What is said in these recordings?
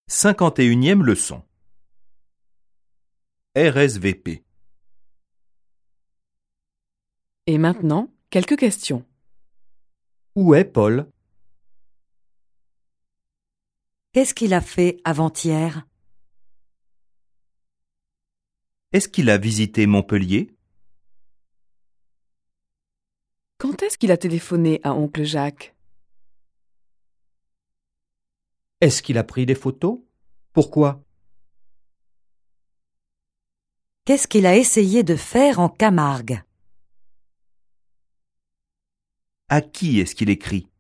51e leçon. RSVP. Et maintenant, quelques questions. Où est Paul? Qu'est-ce qu'il a fait avant-hier? Est-ce qu'il a visité Montpellier? Quand est-ce qu'il a téléphoné à oncle Jacques? Est-ce qu'il a pris des photos? Pourquoi? Qu'est-ce qu'il a essayé de faire en Camargue? À qui est-ce qu'il écrit?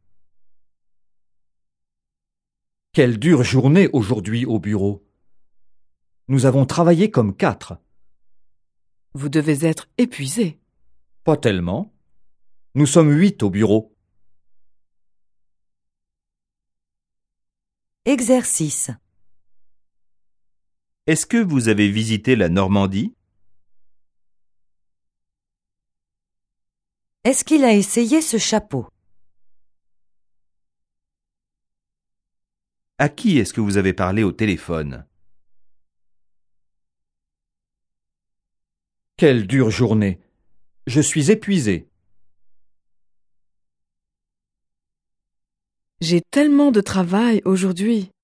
Quelle dure journée aujourd'hui au bureau. Nous avons travaillé comme 4. Vous devez être épuisé. Pas tellement. Nous sommes 8 au bureau. Exercice. Est-ce que vous avez visité la Normandie? Est-ce qu'il a essayé ce chapeau? À qui est-ce que vous avez parlé au téléphone? Quelle dure journée. Je suis épuisé. J'ai tellement de travail aujourd'hui.